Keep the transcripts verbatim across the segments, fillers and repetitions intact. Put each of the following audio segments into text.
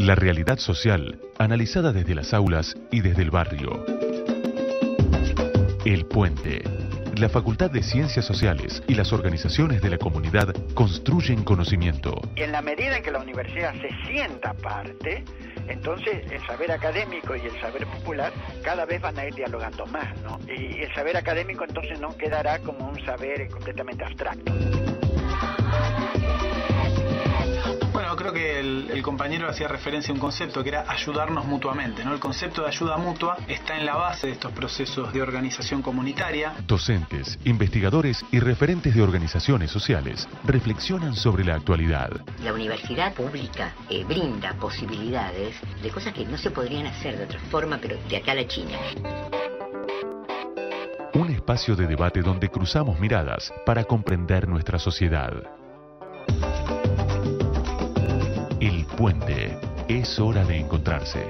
La realidad social, analizada desde las aulas y desde el barrio. El Puente. La Facultad de Ciencias Sociales y las organizaciones de la comunidad construyen conocimiento. En la medida en que la universidad se sienta parte, entonces el saber académico y el saber popular cada vez van a ir dialogando más, ¿no? Y el saber académico entonces no quedará como un saber completamente abstracto. Bueno, creo que el, el compañero hacía referencia a un concepto que era ayudarnos mutuamente, ¿no? El concepto de ayuda mutua está en la base de estos procesos de organización comunitaria. Docentes, investigadores y referentes de organizaciones sociales reflexionan sobre la actualidad. La universidad pública eh, brinda posibilidades de cosas que no se podrían hacer de otra forma, pero de acá a la China. Un espacio de debate donde cruzamos miradas para comprender nuestra sociedad. El Puente. Es hora de encontrarse.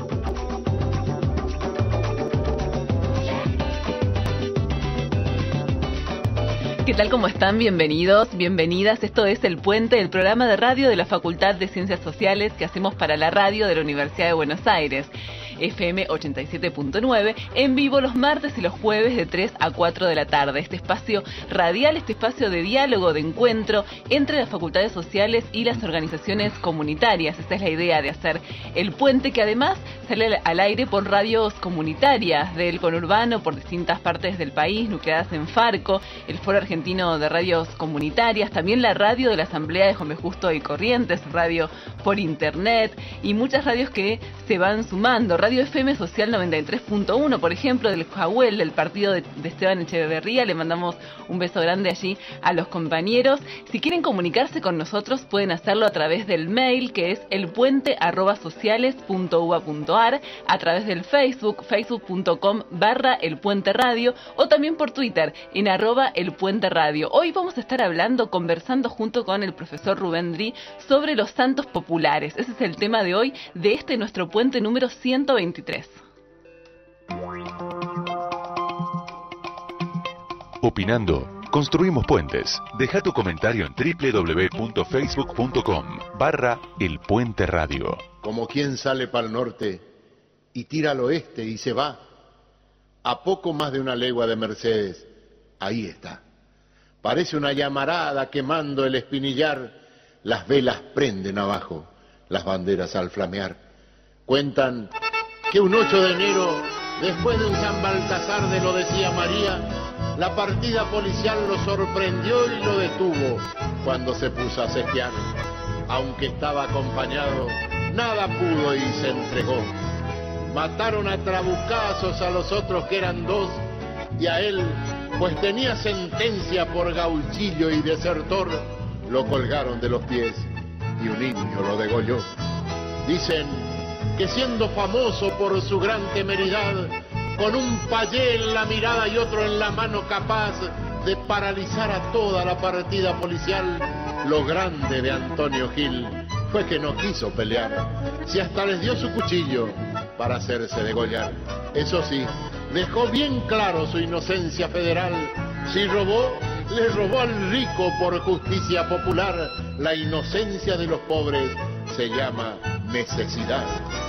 ¿Qué tal? ¿Cómo están? Bienvenidos, bienvenidas. Esto es El Puente, el programa de radio de la Facultad de Ciencias Sociales que hacemos para la radio de la Universidad de Buenos Aires. F M ochenta y siete punto nueve, en vivo los martes y los jueves de tres a cuatro de la tarde. Este espacio radial, este espacio de diálogo, de encuentro entre las facultades sociales y las organizaciones comunitarias. Esta es la idea de hacer El Puente, que además sale al aire por radios comunitarias del conurbano, por distintas partes del país, nucleadas en Farco, el Foro Argentino de Radios Comunitarias, también la radio de la Asamblea de Juan B. Justo y Corrientes, radio por internet y muchas radios que se van sumando. Radio F M Social noventa y tres punto uno, por ejemplo, del Jahuel, del partido de, de Esteban Echeverría. Le mandamos un beso grande allí a los compañeros. Si quieren comunicarse con nosotros, pueden hacerlo a través del mail, que es elpuente arroba sociales punto uva punto ar, a través del Facebook, facebook punto com barra elpuente radio, o también por Twitter, en arroba elpuente radio. Hoy vamos a estar hablando, conversando junto con el profesor Rubén Dri sobre los santos populares. Ese es el tema de hoy, de este nuestro puente número ciento veintitrés. Opinando, construimos puentes. Deja tu comentario en doble u doble u doble u punto facebook punto com barra El Puente Radio. Como quien sale para el norte y tira al oeste y se va, a poco más de una legua de Mercedes, ahí está. Parece una llamarada quemando el espinillar, las velas prenden abajo, las banderas al flamear. Cuentan que un ocho de enero, después de un San Baltasar de lo decía María, la partida policial lo sorprendió y lo detuvo cuando se puso a sestear. Aunque estaba acompañado, nada pudo y se entregó. Mataron a trabucazos a los otros que eran dos, y a él, pues tenía sentencia por gauchillo y desertor, lo colgaron de los pies y un niño lo degolló. Dicen que siendo famoso por su gran temeridad, con un payé en la mirada y otro en la mano capaz de paralizar a toda la partida policial, lo grande de Antonio Gil fue que no quiso pelear, si hasta les dio su cuchillo para hacerse degollar. Eso sí, dejó bien claro su inocencia federal. Si robó, le robó al rico por justicia popular. La inocencia de los pobres se llama necesidad.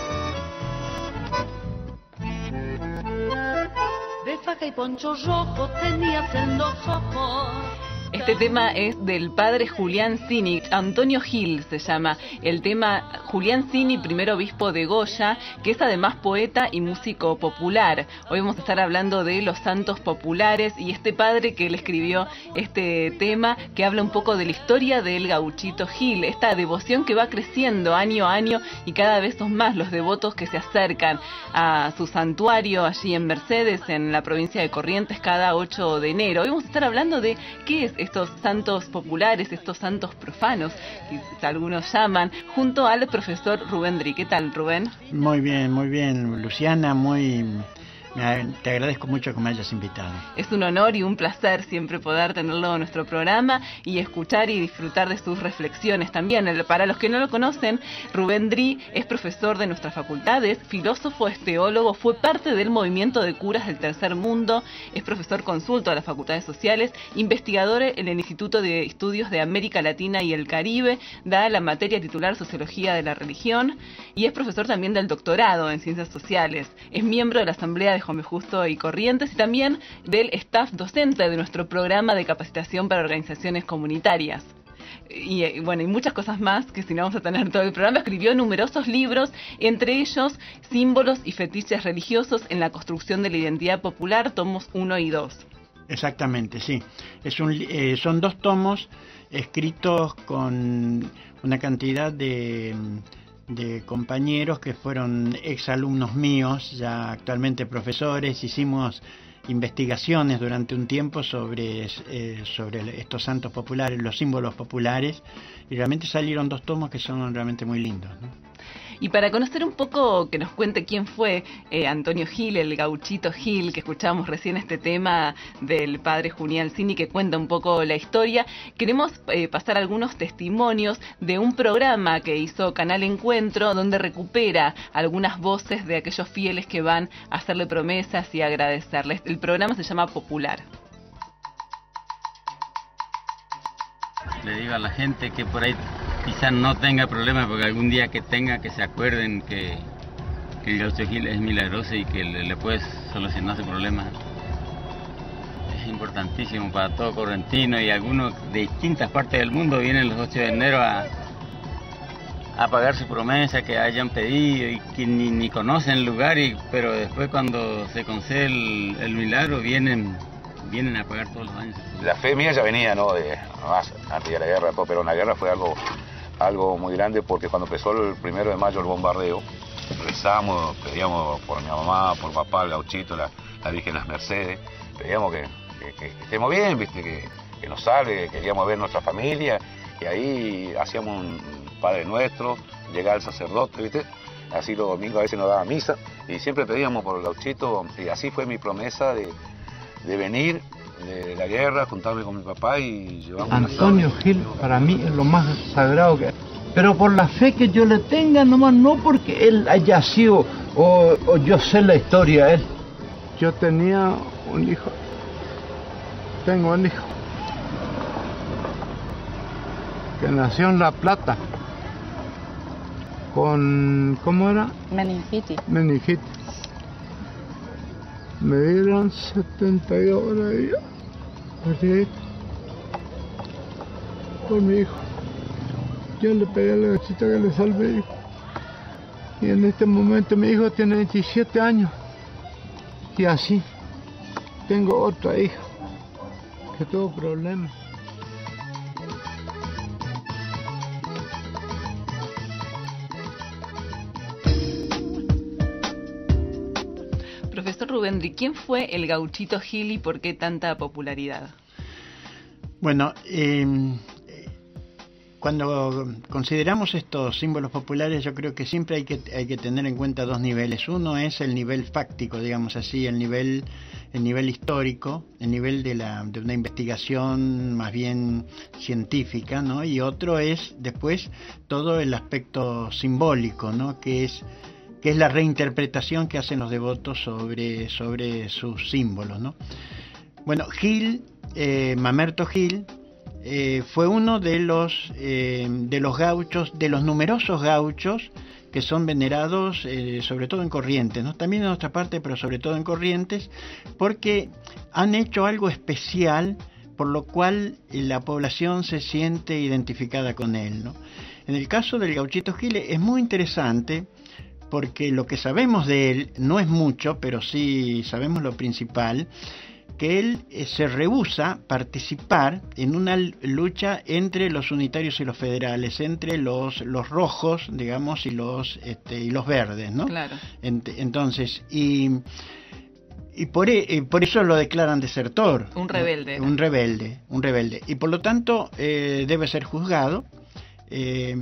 De faja y poncho rojo tenías en los ojos. Este tema es del padre Julián Cini, Antonio Gil se llama el tema. Julián Cini, primer obispo de Goya, que es además poeta y músico popular. Hoy vamos a estar hablando de los santos populares y este padre que le escribió este tema, que habla un poco de la historia del gauchito Gil, esta devoción que va creciendo año a año y cada vez son más los devotos que se acercan a su santuario allí en Mercedes, en la provincia de Corrientes, cada ocho de enero. Hoy vamos a estar hablando de qué es estos santos populares, estos santos profanos, que algunos llaman, junto al profesor Rubén Dri. ¿Qué tal, Rubén? Muy bien, muy bien, Luciana, muy Te agradezco mucho que me hayas invitado. Es un honor y un placer siempre poder tenerlo en nuestro programa y escuchar y disfrutar de sus reflexiones también. Para los que no lo conocen, Rubén Dri es profesor de nuestras facultades, filósofo, es teólogo, fue parte del movimiento de curas del Tercer Mundo, es profesor consulto de las facultades sociales, investigador en el Instituto de Estudios de América Latina y el Caribe, da la materia titular Sociología de la Religión y es profesor también del doctorado en Ciencias Sociales. Es miembro de la Asamblea de Juan B. Justo y Corrientes y también del staff docente de nuestro programa de capacitación para organizaciones comunitarias. Y, y bueno, y muchas cosas más que si no vamos a tener todo el programa. Escribió numerosos libros, entre ellos Símbolos y fetiches religiosos en la construcción de la identidad popular, tomos uno y dos. Exactamente, sí. Es un, eh, son dos tomos escritos con una cantidad de... de compañeros que fueron exalumnos míos, ya actualmente profesores. Hicimos investigaciones durante un tiempo sobre, eh, sobre estos santos populares, los símbolos populares, y realmente salieron dos tomos que son realmente muy lindos, ¿no? Y para conocer un poco, que nos cuente quién fue eh, Antonio Gil, el gauchito Gil, que escuchábamos recién este tema del padre Juniel Alcini, que cuenta un poco la historia, queremos eh, pasar algunos testimonios de un programa que hizo Canal Encuentro, donde recupera algunas voces de aquellos fieles que van a hacerle promesas y agradecerles. El programa se llama Popular. Le digo a la gente que por ahí quizás no tenga problemas, porque algún día que tenga, que se acuerden que, que el gaucho Gil es milagroso y que le, le puede solucionar su problema. Es importantísimo para todo correntino, y algunos de distintas partes del mundo vienen los ocho de enero a, a pagar su promesa que hayan pedido y que ni, ni conocen el lugar, y, pero después cuando se concede el, el milagro vienen... vienen a pagar todos los años. La fe mía ya venía, ¿no? De, más antes de la guerra, pero en la guerra fue algo, algo muy grande, porque cuando empezó el primero de mayo el bombardeo, rezamos, pedíamos por mi mamá, por papá, el gauchito, la, la Virgen Las Mercedes, pedíamos que, que, que estemos bien, ¿viste? Que, que nos salve, que queríamos ver nuestra familia, y ahí hacíamos un Padre Nuestro, llegaba el sacerdote, ¿viste? Así los domingos a veces nos daba misa, y siempre pedíamos por el gauchito, y así fue mi promesa de de venir de la guerra, juntarme con mi papá y llevamos... Antonio Gil para mí es lo más sagrado que hay. Pero por la fe que yo le tenga, nomás, no porque él haya sido o, o yo sé la historia de él. Yo tenía un hijo, tengo un hijo que nació en La Plata con, ¿cómo era? Meningitis. Meningitis. Me dieron setenta y dos horas de vida por mi hijo. Yo le pedí a la gachita que le salve, hijo. Y en este momento mi hijo tiene veintisiete años. Y así tengo otra hija que tuvo problemas. Profesor Rubén Dri, ¿quién fue el gauchito Gil y por qué tanta popularidad? Bueno, eh, cuando consideramos estos símbolos populares, yo creo que siempre hay que hay que tener en cuenta dos niveles. Uno es el nivel fáctico, digamos así, el nivel el nivel histórico, el nivel de la de una investigación más bien científica, ¿no? Y otro es después todo el aspecto simbólico, ¿no? Que es que es la reinterpretación que hacen los devotos sobre, sobre sus símbolos, ¿no? Bueno, Gil, eh, Mamerto Gil, eh, fue uno de los, eh, de los gauchos, de los numerosos gauchos que son venerados, eh, sobre todo en Corrientes, ¿no? También en otra parte, pero sobre todo en Corrientes, porque han hecho algo especial, por lo cual la población se siente identificada con él, ¿no? En el caso del gauchito Gil es muy interesante, porque lo que sabemos de él no es mucho, pero sí sabemos lo principal, que él eh, se rehúsa participar en una lucha entre los unitarios y los federales, entre los los rojos, digamos, y los este, y los verdes, ¿no? Claro. Ent, entonces, y y por, y por eso lo declaran desertor. Un rebelde. Un rebelde, un rebelde. Y por lo tanto eh, debe ser juzgado. eh,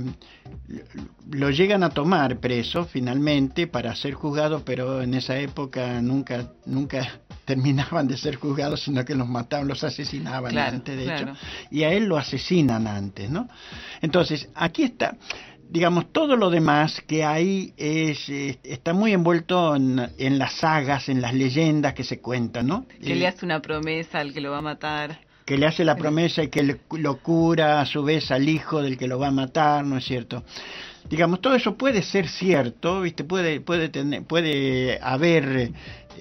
lo llegan a tomar preso finalmente para ser juzgado, pero en esa época nunca nunca terminaban de ser juzgados, sino que los mataban, los asesinaban claro, antes, de claro. hecho, y a él lo asesinan antes, ¿no? Entonces, aquí está, digamos, todo lo demás que hay es, es está muy envuelto en, en las sagas, en las leyendas que se cuentan, ¿no? Que eh, le hace una promesa al que lo va a matar. Que le hace la promesa y que le, lo cura a su vez al hijo del que lo va a matar, ¿no es cierto? Digamos, todo eso puede ser cierto, ¿viste? Puede, puede, tener, puede haber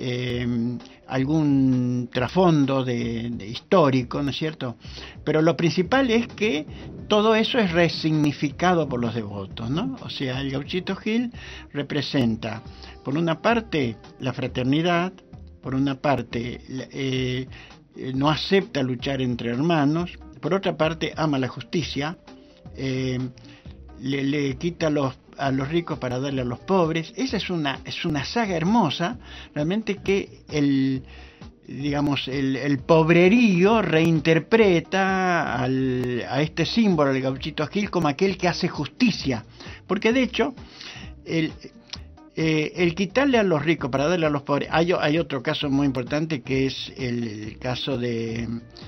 eh, algún trasfondo de, de histórico, ¿no es cierto? Pero lo principal es que todo eso es resignificado por los devotos, ¿no? O sea, el Gauchito Gil representa, por una parte, la fraternidad, por una parte, eh, no acepta luchar entre hermanos, por otra parte, ama la justicia, eh, le, le quita a los, a los ricos para darle a los pobres. Esa es una, es una saga hermosa, realmente, que el, digamos, el, el pobrerío reinterpreta al, a este símbolo del Gauchito Gil como aquel que hace justicia, porque de hecho, el Eh, el quitarle a los ricos para darle a los pobres. Hay, hay otro caso muy importante, que es el, el caso de,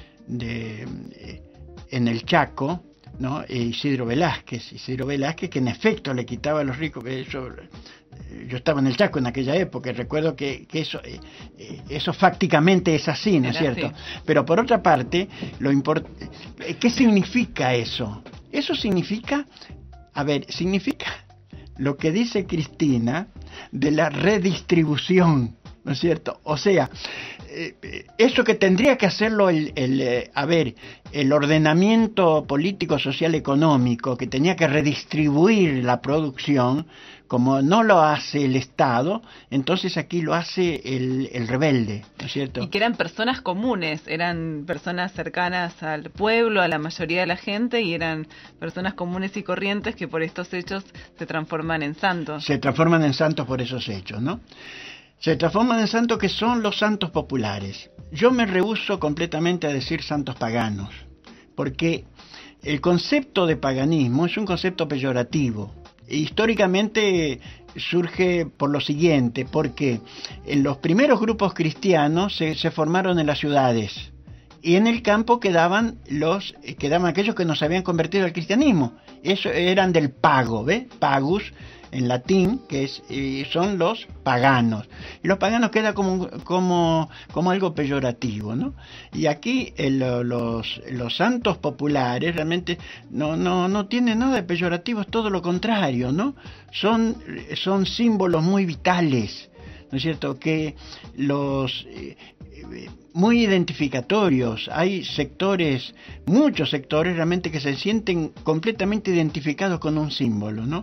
de eh, en el Chaco, ¿no? Isidro Velázquez, Isidro Velázquez, que en efecto le quitaba a los ricos. Que yo, yo estaba en el Chaco en aquella época y recuerdo que, que eso, eh, eso fácticamente es así, ¿no es cierto? Así. Pero por otra parte, lo import... ¿qué significa eso? Eso significa, a ver, significa lo que dice Cristina de la redistribución, ¿no es cierto? O sea, eh, eso que tendría que hacerlo el, el eh, a ver, el ordenamiento político, social, económico, que tenía que redistribuir la producción, como no lo hace el Estado, entonces aquí lo hace el, el rebelde, ¿no es cierto? Y que eran personas comunes, eran personas cercanas al pueblo, a la mayoría de la gente, y eran personas comunes y corrientes que por estos hechos se transforman en santos. Se transforman en santos por esos hechos, ¿no? Se transforman en santos, que son los santos populares. Yo me rehúso completamente a decir santos paganos, porque el concepto de paganismo es un concepto peyorativo. Históricamente surge por lo siguiente, porque en los primeros grupos cristianos se, se formaron en las ciudades, y en el campo quedaban los quedaban aquellos que no se habían convertido al cristianismo. Eso eran del pago, ¿ve? Pagus en latín, que es eh, son los paganos. Y los paganos queda como como como algo peyorativo, ¿no? Y aquí eh, los los santos populares realmente no no no tienen nada de peyorativo, es todo lo contrario, ¿no? Son son símbolos muy vitales, ¿no es cierto? Que los eh, muy identificatorios. Hay sectores, muchos sectores realmente que se sienten completamente identificados con un símbolo, ¿no?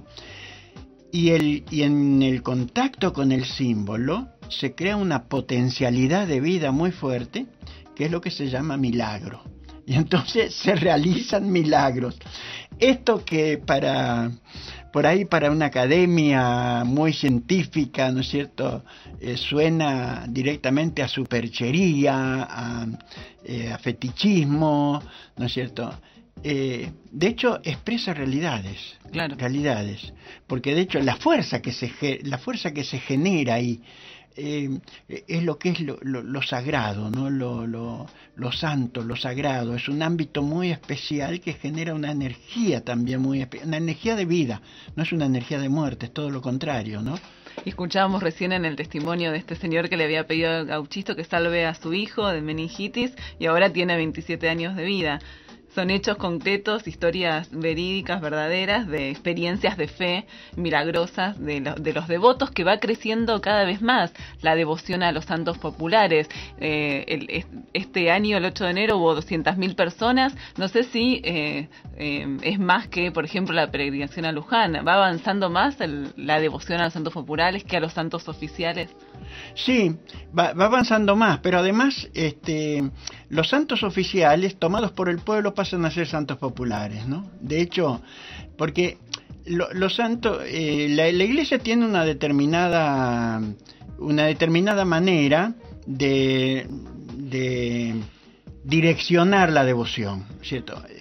Y, el, y en el contacto con el símbolo se crea una potencialidad de vida muy fuerte, que es lo que se llama milagro. Y entonces se realizan milagros. Esto que para por ahí para una academia muy científica, ¿no es cierto?, eh, suena directamente a superchería, a, eh, a fetichismo, ¿no es cierto?, Eh, de hecho expresa realidades, claro. realidades, porque de hecho la fuerza que se la fuerza que se genera ahí eh, es lo que es lo, lo, lo sagrado, ¿no? Lo, lo, lo santo, lo sagrado. Es un ámbito muy especial que genera una energía también muy especial, una energía de vida, no es una energía de muerte, es todo lo contrario, ¿no? Y escuchábamos recién en el testimonio de este señor que le había pedido al Gauchito que salve a su hijo de meningitis y ahora tiene veintisiete años de vida. Son hechos concretos, historias verídicas, verdaderas, de experiencias de fe milagrosas de, lo, de los devotos, que va creciendo cada vez más la devoción a los santos populares. Eh, el, este año, el ocho de enero, hubo doscientas mil personas. No sé si eh, eh, es más que, por ejemplo, la peregrinación a Luján. ¿Va avanzando más el, la devoción a los santos populares que a los santos oficiales? Sí, va, va avanzando más, pero además este, los santos oficiales tomados por el pueblo pasan a ser santos populares, ¿no? De hecho, porque lo, los santos, eh, la, la Iglesia tiene una determinada, una determinada manera de, de direccionar la devoción, ¿cierto?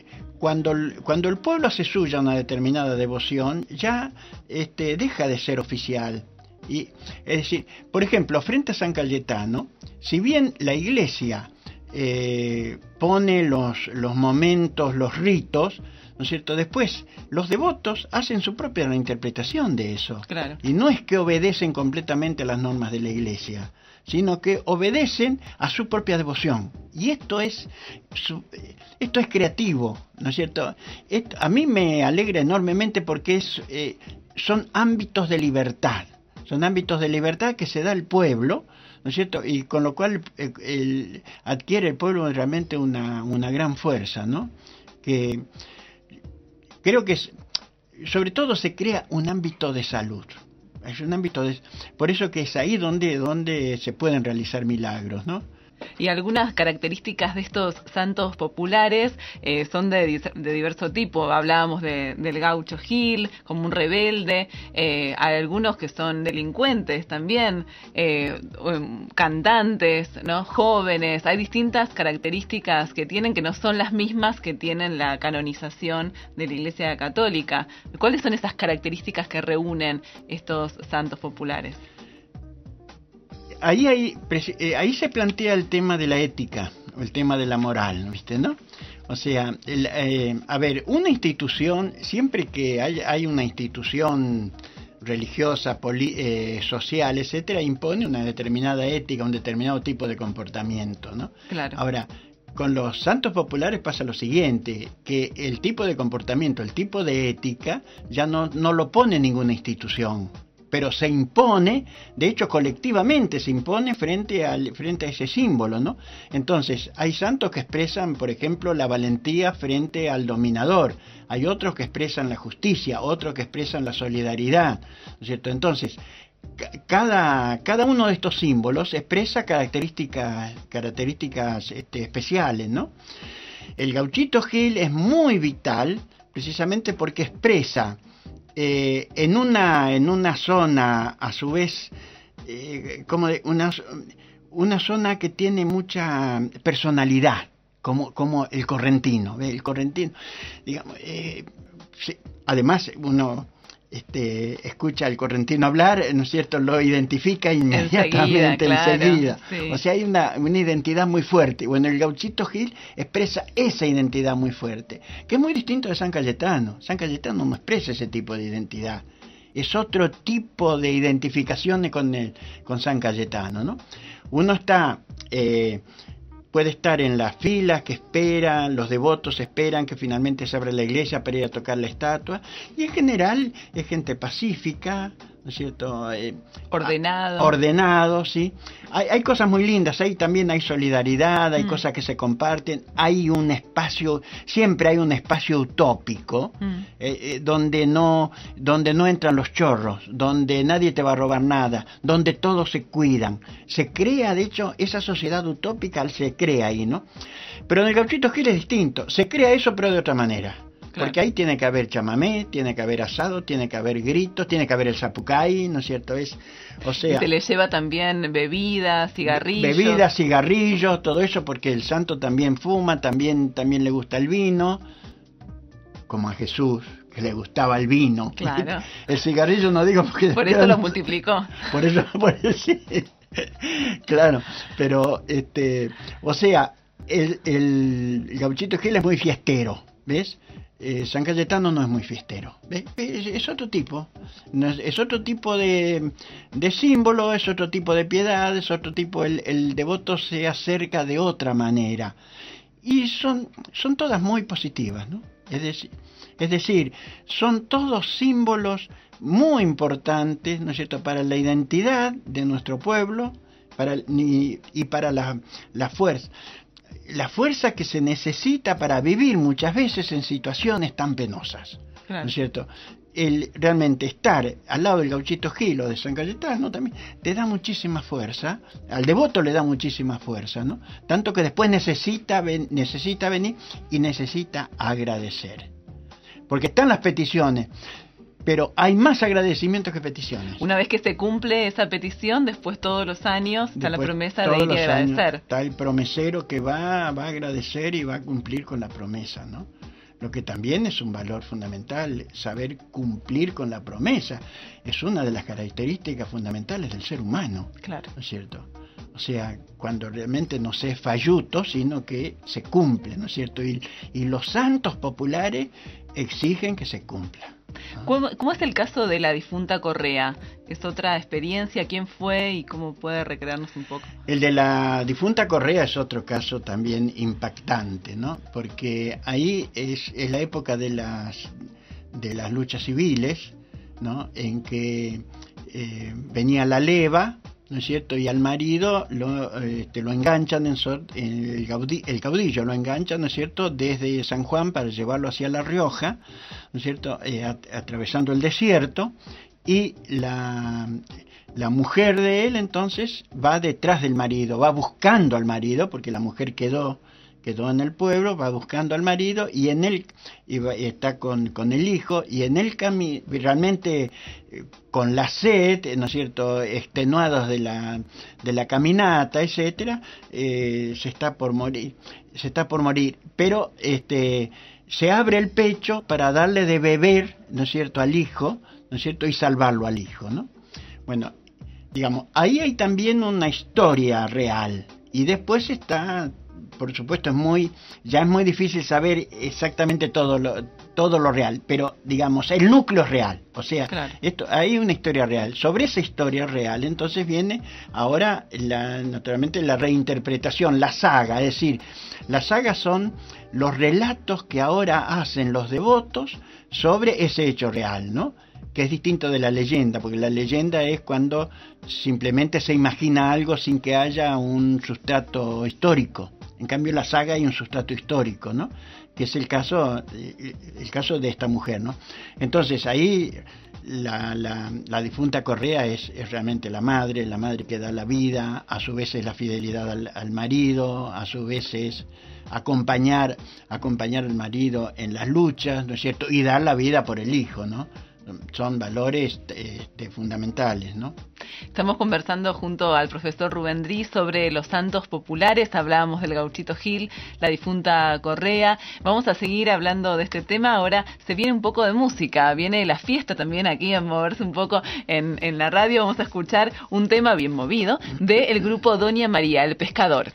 cuando, cuando el pueblo hace suya una determinada devoción, ya este, deja de ser oficial. Y, es decir, por ejemplo, frente a San Cayetano, si bien la iglesia eh, pone los, los momentos, los ritos, ¿no es cierto? Después, los devotos hacen su propia interpretación de eso. Claro. Y no es que obedecen completamente a las normas de la iglesia, sino que obedecen a su propia devoción. Y esto es su, esto es creativo, ¿no es cierto? Esto, a mí me alegra enormemente porque es, eh, son ámbitos de libertad. Son ámbitos de libertad que se da al pueblo, ¿no es cierto? Y con lo cual eh, el, adquiere el pueblo realmente una, una gran fuerza, ¿no? Que creo que es, sobre todo se crea un ámbito de salud. Es un ámbito de, por eso que es ahí donde, donde se pueden realizar milagros, ¿no? Y algunas características de estos santos populares eh, son de, de diverso tipo. Hablábamos de, del gaucho Gil como un rebelde, eh, hay algunos que son delincuentes también, eh, cantantes, ¿no? Jóvenes. Hay distintas características que tienen que no son las mismas que tienen la canonización de la Iglesia Católica. ¿Cuáles son esas características que reúnen estos santos populares? Ahí, hay, ahí se plantea el tema de la ética, el tema de la moral, ¿viste, no? O sea, el, eh, a ver, una institución, siempre que hay, hay una institución religiosa, poli, eh, social, etcétera, impone una determinada ética, un determinado tipo de comportamiento, ¿no? Claro. Ahora, con los santos populares pasa lo siguiente, que el tipo de comportamiento, el tipo de ética, ya no, no lo pone ninguna institución, pero se impone, de hecho colectivamente se impone frente al frente a ese símbolo, ¿no? Entonces, hay santos que expresan, por ejemplo, la valentía frente al dominador, hay otros que expresan la justicia, otros que expresan la solidaridad, ¿no es cierto? Entonces, cada, cada uno de estos símbolos expresa características, características este, especiales, ¿no? El gauchito Gil es muy vital, precisamente porque expresa Eh, en una en una zona a su vez eh, como de una una zona que tiene mucha personalidad, como como el correntino, ¿ve? El correntino, digamos, eh, sí, además uno este escucha al correntino hablar, ¿no es cierto? Lo identifica inmediatamente, enseguida, claro, enseguida. Sí. O sea, hay una, una identidad muy fuerte. Bueno, el gauchito Gil expresa esa identidad muy fuerte, que es muy distinto de San Cayetano. San Cayetano no expresa ese tipo de identidad. Es otro tipo de identificaciones con el, con San Cayetano, ¿no? Uno está eh, puede estar en las filas que esperan, los devotos esperan que finalmente se abra la iglesia para ir a tocar la estatua, y en general es gente pacífica, ¿no es cierto? Eh, ordenado. Ordenado, sí. Hay, hay cosas muy lindas, ahí también hay solidaridad, hay mm. cosas que se comparten, hay un espacio, siempre hay un espacio utópico, mm. eh, eh, donde no, donde no entran los chorros, donde nadie te va a robar nada, donde todos se cuidan. Se crea, de hecho, esa sociedad utópica se crea ahí, ¿no? Pero en el Gauchito Gil es distinto, se crea eso pero de otra manera. Claro. Porque ahí tiene que haber chamamé, tiene que haber asado, tiene que haber gritos, tiene que haber el zapucay, ¿no es cierto? Es, o sea, y se le lleva también bebidas, cigarrillos. Bebidas, cigarrillos, todo eso, porque el santo también fuma, también, también le gusta el vino, como a Jesús, que le gustaba el vino. Claro. El cigarrillo no digo porque... Por eso lo multiplicó. Por eso, por eso sí. Claro, pero, este, o sea, el, el, el Gauchito Gil es muy fiestero, ¿ves? Eh, San Cayetano no es muy fiestero, ¿ves? Es, es otro tipo, no es, es otro tipo de, de símbolo, es otro tipo de piedad, es otro tipo, el, el devoto se acerca de otra manera, y son, son todas muy positivas, ¿no? Es decir, es decir, son todos símbolos muy importantes, ¿no es cierto?, para la identidad de nuestro pueblo, para, y, y para la, la fuerza. La fuerza que se necesita para vivir muchas veces en situaciones tan penosas, claro. ¿No es cierto? El realmente estar al lado del Gauchito Gil o de San Cayetano también te da muchísima fuerza, al devoto le da muchísima fuerza, ¿no? Tanto que después necesita, ven, necesita venir y necesita agradecer. Porque están las peticiones, pero hay más agradecimientos que peticiones. Una vez que se cumple esa petición, después todos los años está después, la promesa de ir a agradecer. Está el promesero que va, va a agradecer y va a cumplir con la promesa, ¿no? Lo que también es un valor fundamental, saber cumplir con la promesa, es una de las características fundamentales del ser humano, claro, ¿no es cierto? O sea, cuando realmente no se es falluto, sino que se cumple, ¿no es cierto? Y, y los santos populares exigen que se cumpla. ¿Cómo, ¿Cómo es el caso de la difunta Correa? ¿Es otra experiencia? ¿Quién fue y cómo puede recrearnos un poco? El de la difunta Correa es otro caso también impactante, ¿no? Porque ahí es, es la época de las, de las luchas civiles, ¿no? En que eh, venía la leva, ¿no es cierto? Y al marido lo, este, lo enganchan, en, so, en el, gaudillo, el caudillo lo enganchan, ¿no es cierto?, desde San Juan para llevarlo hacia La Rioja, ¿no es cierto?, eh, at, atravesando el desierto, y la, la mujer de él entonces va detrás del marido, va buscando al marido, porque la mujer quedó quedó en el pueblo, va buscando al marido y en él y va, está con, con el hijo, y en el camino realmente eh, con la sed, ¿no es cierto?, extenuados de la de la caminata, etcétera, eh, se está por morir, se está por morir, pero este se abre el pecho para darle de beber, ¿no es cierto?, al hijo, ¿no es cierto?, y salvarlo al hijo, ¿no? Bueno, digamos, ahí hay también una historia real, y después está, por supuesto, es muy, ya es muy difícil saber exactamente todo lo, todo lo real, pero digamos, el núcleo es real, o sea, claro, esto, hay una historia real. Sobre esa historia real, entonces viene ahora, la, naturalmente, la reinterpretación, la saga, es decir, las sagas son los relatos que ahora hacen los devotos sobre ese hecho real, ¿no?, que es distinto de la leyenda, porque la leyenda es cuando simplemente se imagina algo sin que haya un sustrato histórico. En cambio, la saga hay un sustrato histórico, ¿no?, que es el caso el caso de esta mujer, ¿no? Entonces, ahí la, la, la difunta Correa es, es realmente la madre, la madre que da la vida, a su vez es la fidelidad al, al marido, a su vez es acompañar, acompañar al marido en las luchas, ¿no es cierto?, y dar la vida por el hijo, ¿no? Son valores este, fundamentales, ¿no? Estamos conversando junto al profesor Rubén Dries sobre los santos populares. Hablábamos del Gauchito Gil, la difunta Correa. Vamos a seguir hablando de este tema. Ahora se viene un poco de música, viene la fiesta también aquí a moverse un poco en, en la radio. Vamos a escuchar un tema bien movido del grupo Doña María, El Pescador.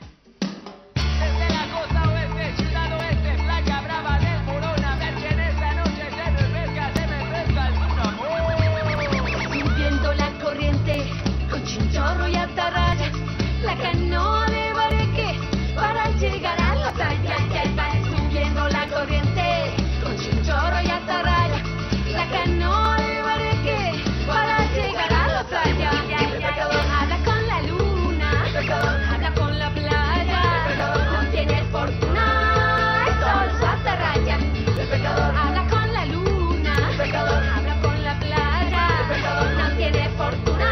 Chinchorro y atarraya, la canoa de Bareque para llegar a la playa. Ya va subiendo la corriente con chinchorro y atarraya, la canoa de Bareque para llegar a la playa. El pescador habla con la luna, el pescador habla con la playa, no tiene fortuna, es solo su atarraya. El pescador habla con la luna, el pescador habla con la playa, el pescador no tiene fortuna.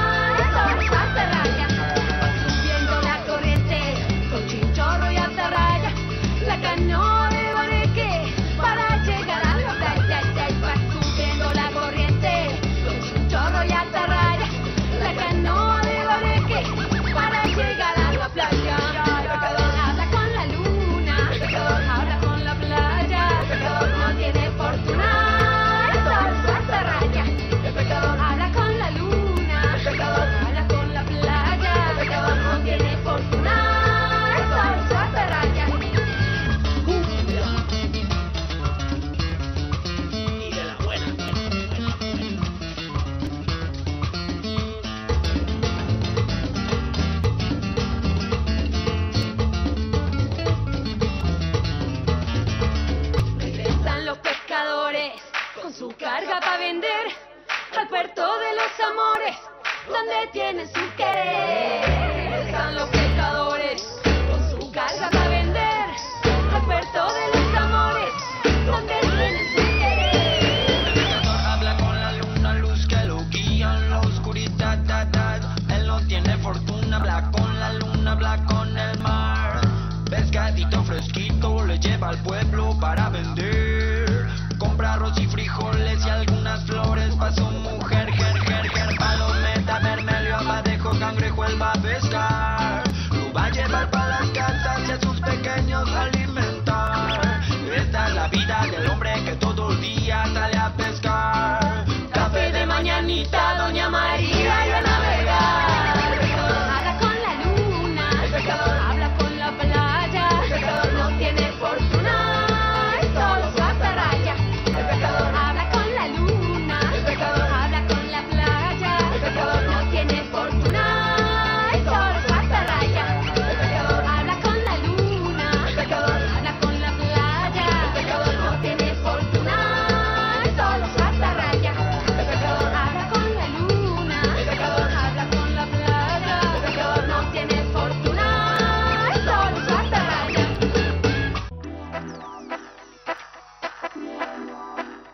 Subiendo la corriente con chinchorro y atarraya, la canoa de Bareque para llegar a la playa. Ya va subiendo la corriente con chinchorro y atarraya, la canoa de Bareque para llegar a la playa. El pescador habla con la luna, el pescador habla con la playa, el pescador no tiene fortuna, es solo su atarraya. El pescador habla con la luna, el pescador habla con la playa, el pescador no tiene fortuna, es solo su atarraya. Y de la buena, buena, buena, buena. Regresan los pescadores con su carga para vender al puerto de los amores, donde tienen su querer. Regresan los pescadores con su carga para vender al puerto de los amores, donde tienen su querer. El pescador habla con la luna, luz que lo guía en la oscuridad. Da, da. Él no tiene fortuna, habla con la luna, habla con el mar. Pescadito fresquito le lleva al pueblo para vender. Compra arroz y frijoles y algunas flores para su mujer. Ger, ger, ger, palometa, mermelio, abadejo, cangrejo, él va a pescar.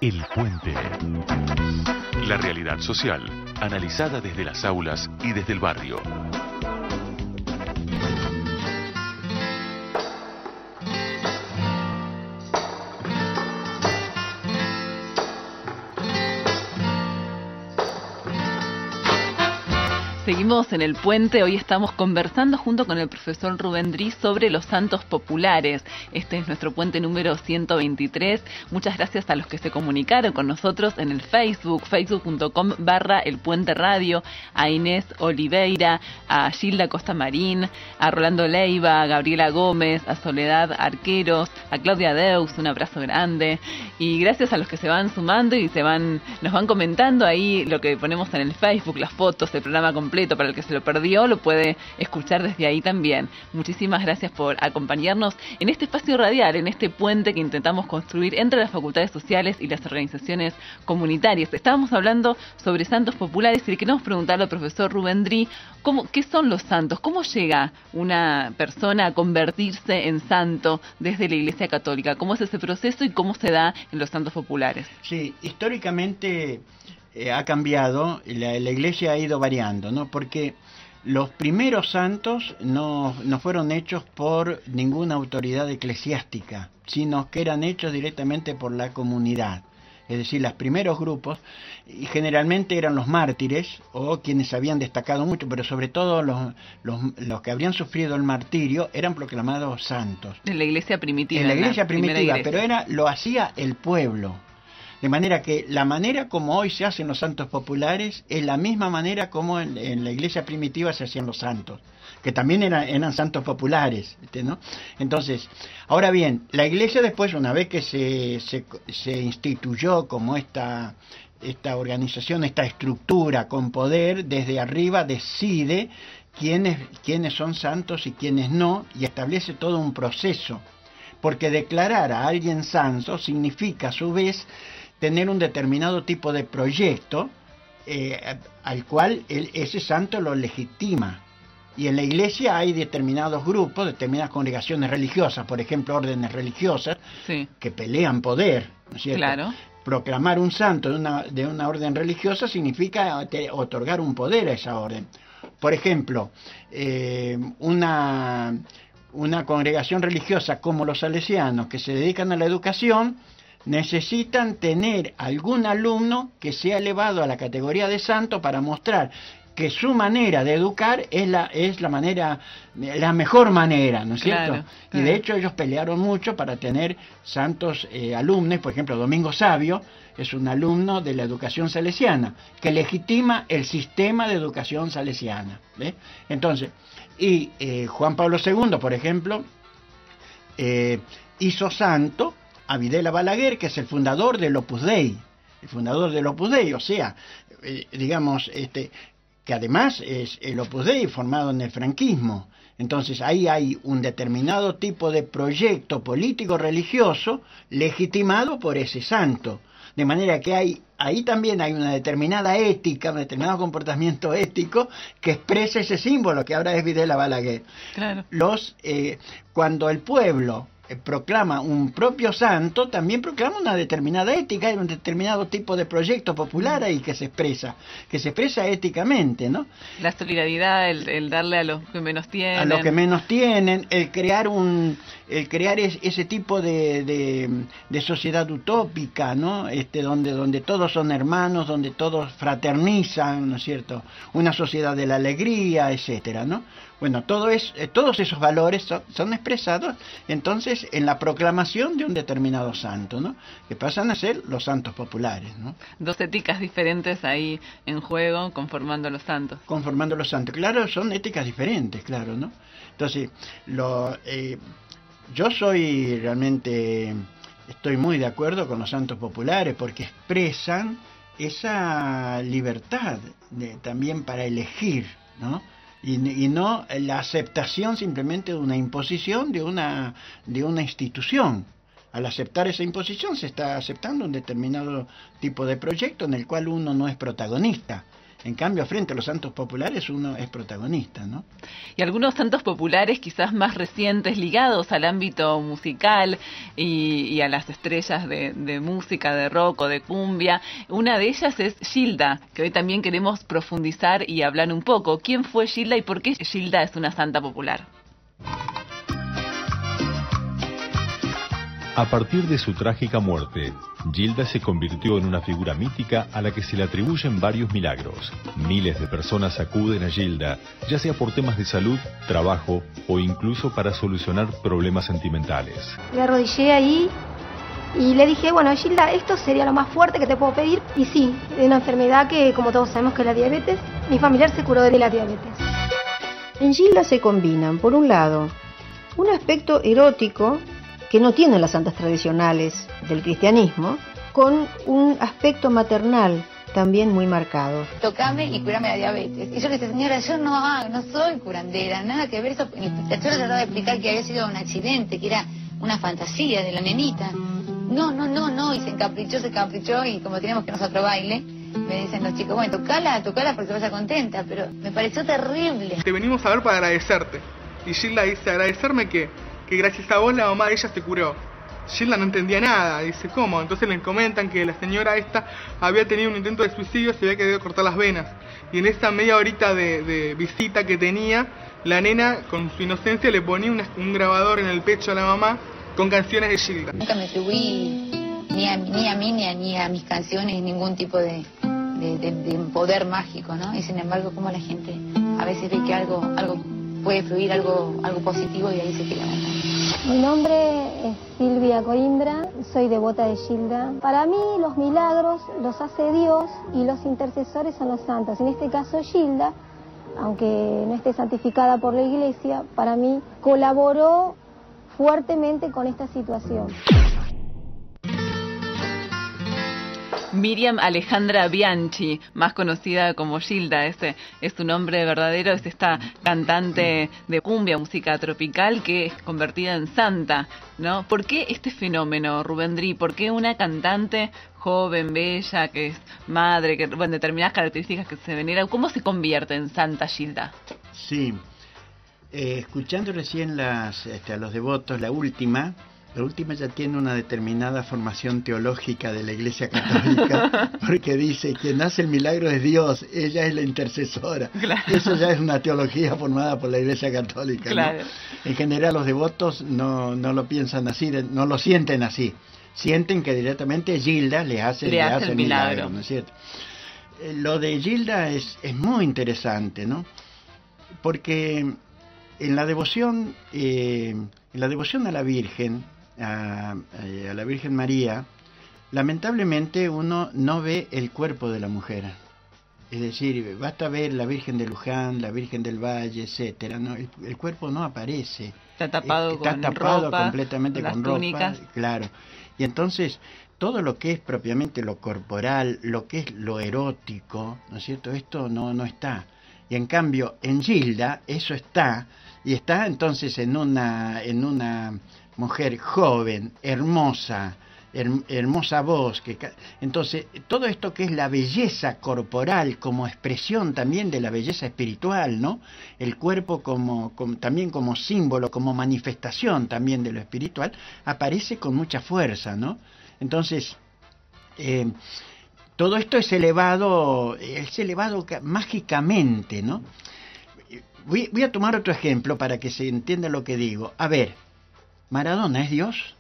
El Puente. La realidad social, analizada desde las aulas y desde el barrio. Seguimos en El Puente, hoy estamos conversando junto con el profesor Rubén Dries sobre los santos populares. Este es nuestro puente número ciento veintitrés. Muchas gracias a los que se comunicaron con nosotros en el Facebook, facebook.com barra El Puente Radio, a Inés Oliveira, a Gilda Costa Marín, a Rolando Leiva, a Gabriela Gómez, a Soledad Arqueros, a Claudia Deus, un abrazo grande. Y gracias a los que se van sumando y se van, nos van comentando ahí lo que ponemos en el Facebook, las fotos, el programa completo. Para el que se lo perdió, lo puede escuchar desde ahí también. Muchísimas gracias por acompañarnos en este espacio radial, en este puente que intentamos construir entre las facultades sociales y las organizaciones comunitarias. Estábamos hablando sobre santos populares y le queremos preguntarle al profesor Rubén Dries, ¿cómo, ¿qué son los santos? ¿Cómo llega una persona a convertirse en santo desde la Iglesia Católica? ¿Cómo es ese proceso y cómo se da en los santos populares? Sí, históricamente Eh, ha cambiado, la, la iglesia ha ido variando, ¿no? Porque los primeros santos no, no fueron hechos por ninguna autoridad eclesiástica, sino que eran hechos directamente por la comunidad. Es decir, los primeros grupos, y generalmente eran los mártires, o quienes habían destacado mucho, pero sobre todo los, los, los que habrían sufrido el martirio, eran proclamados santos. En la iglesia primitiva. En la iglesia la primitiva, iglesia. pero era lo hacía el pueblo. De manera que la manera como hoy se hacen los santos populares es la misma manera como en, en la iglesia primitiva se hacían los santos, que también eran, eran santos populares, ¿no? Entonces, ahora bien, la iglesia después, una vez que se, se, se instituyó como esta, esta organización, esta estructura con poder, desde arriba decide quiénes, quiénes son santos y quiénes no, y establece todo un proceso, porque declarar a alguien santo significa a su vez tener un determinado tipo de proyecto eh, al cual el, ese santo lo legitima. Y en la iglesia hay determinados grupos, determinadas congregaciones religiosas, por ejemplo, órdenes religiosas, sí, que pelean poder, ¿no es cierto? Claro. Proclamar un santo de una, de una orden religiosa significa otorgar un poder a esa orden. Por ejemplo, eh, una, una congregación religiosa como los salesianos que se dedican a la educación, necesitan tener algún alumno que sea elevado a la categoría de santo para mostrar que su manera de educar es la es la manera la mejor manera, ¿no es cierto? Claro, claro. Y de hecho ellos pelearon mucho para tener santos eh, alumnos. Por ejemplo, Domingo Savio es un alumno de la educación salesiana que legitima el sistema de educación salesiana, ¿ve? Entonces, y eh, Juan Pablo segundo, por ejemplo, eh, hizo santo a Videla Balaguer, que es el fundador del Opus Dei, el fundador del Opus Dei, o sea, eh, digamos, este, que además es el Opus Dei formado en el franquismo. Entonces ahí hay un determinado tipo de proyecto político religioso legitimado por ese santo. De manera que hay ahí también hay una determinada ética, un determinado comportamiento ético que expresa ese símbolo que ahora es Videla Balaguer. Claro. Los, eh, cuando el pueblo proclama un propio santo, también proclama una determinada ética y un determinado tipo de proyecto popular ahí que se expresa, que se expresa éticamente, ¿no? La solidaridad, el, el darle a los que menos tienen. A los que menos tienen, el crear un, el crear es, ese tipo de, de, de sociedad utópica, ¿no? Este, donde, donde todos son hermanos, donde todos fraternizan, ¿no es cierto? Una sociedad de la alegría, etcétera, ¿no? Bueno, todo es, eh, todos esos valores son, son expresados entonces en la proclamación de un determinado santo, ¿no? Que pasan a ser los santos populares, ¿no? Dos éticas diferentes ahí en juego, conformando los santos. Conformando los santos, claro, son éticas diferentes, claro, ¿no? Entonces, lo, eh, yo soy realmente, estoy muy de acuerdo con los santos populares porque expresan esa libertad de, también para elegir, ¿no? Y, y no la aceptación simplemente de una imposición de una de una institución. Al aceptar esa imposición se está aceptando un determinado tipo de proyecto en el cual uno no es protagonista. En cambio, frente a los santos populares uno es protagonista, ¿no? Y algunos santos populares quizás más recientes ligados al ámbito musical y, y a las estrellas de, de música, de rock o de cumbia. Una de ellas es Gilda, que hoy también queremos profundizar y hablar un poco. ¿Quién fue Gilda y por qué Gilda es una santa popular? A partir de su trágica muerte, Gilda se convirtió en una figura mítica a la que se le atribuyen varios milagros. Miles de personas acuden a Gilda, ya sea por temas de salud, trabajo o incluso para solucionar problemas sentimentales. Me arrodillé ahí y le dije, bueno, Gilda, esto sería lo más fuerte que te puedo pedir. Y sí, de una enfermedad que, como todos sabemos, que es la diabetes. Mi familiar se curó de la diabetes. En Gilda se combinan, por un lado, un aspecto erótico que no tienen las santas tradicionales del cristianismo, con un aspecto maternal también muy marcado. Tocame y curame la diabetes. Y yo le dije, señora, yo no hago, no soy curandera, nada que ver eso. La señora trataba de explicar que había sido un accidente, que era una fantasía de la nenita. No, no, no, no, y se encaprichó, se encaprichó, y como teníamos que ir nosotros baile, me dicen los chicos, bueno, tocala, tocala porque vaya contenta, pero me pareció terrible. Te venimos a ver para agradecerte. Y Gilda dice, agradecerme que, que gracias a vos la mamá de ella se curó. Gilda no entendía nada, dice, ¿cómo? Entonces le comentan que la señora esta había tenido un intento de suicidio, se había querido cortar las venas. Y en esa media horita de, de visita que tenía, la nena, con su inocencia, le ponía una, un grabador en el pecho a la mamá con canciones de Gilda. Nunca me atribuí ni a, ni a mí ni a, ni a mis canciones ningún tipo de, de, de, de poder mágico, ¿no? Y sin embargo, como la gente a veces ve que algo, algo puede fluir, algo, algo positivo, y ahí se queda. Mi nombre es Silvia Coimbra, soy devota de Gilda. Para mí los milagros los hace Dios y los intercesores son los santos. En este caso Gilda, aunque no esté santificada por la Iglesia, para mí colaboró fuertemente con esta situación. Miriam Alejandra Bianchi, más conocida como Gilda, ese es su nombre verdadero, es esta cantante de cumbia, música tropical, que es convertida en santa, ¿no? ¿Por qué este fenómeno, Rubén Dri? ¿Por qué una cantante joven, bella, que es madre, que bueno, determinadas características que se venera, cómo se convierte en santa Gilda? Sí, eh, escuchando recién las, este, a los devotos, la última... La última ya tiene una determinada formación teológica de la Iglesia Católica, porque dice, quien hace el milagro es Dios, ella es la intercesora. Claro. Eso ya es una teología formada por la Iglesia Católica, claro. ¿No? En general los devotos no, no lo piensan así, no lo sienten así. Sienten que directamente Gilda le hace, le le hace, hace el milagro, milagro, ¿no es cierto? Eh, lo de Gilda es, es muy interesante, ¿no? Porque en la devoción, eh, en la devoción a la Virgen, A, a la Virgen María, lamentablemente uno no ve el cuerpo de la mujer. Es decir, basta ver la Virgen de Luján, la Virgen del Valle, etcétera. No, el, el cuerpo no aparece. Está tapado, está con tapado ropa, completamente con túnicas. ropa. Claro. Y entonces todo lo que es propiamente lo corporal, lo que es lo erótico, ¿no es cierto? Esto no no está. Y en cambio en Gilda eso está, y está entonces en una en una mujer joven, hermosa, her, hermosa voz, que entonces todo esto que es la belleza corporal como expresión también de la belleza espiritual, ¿no? El cuerpo como, como también como símbolo, como manifestación también de lo espiritual, aparece con mucha fuerza, ¿no? Entonces eh, todo esto es elevado, es elevado mágicamente, ¿no? Voy, voy a tomar otro ejemplo para que se entienda lo que digo. A ver, ¿Maradona es Dios?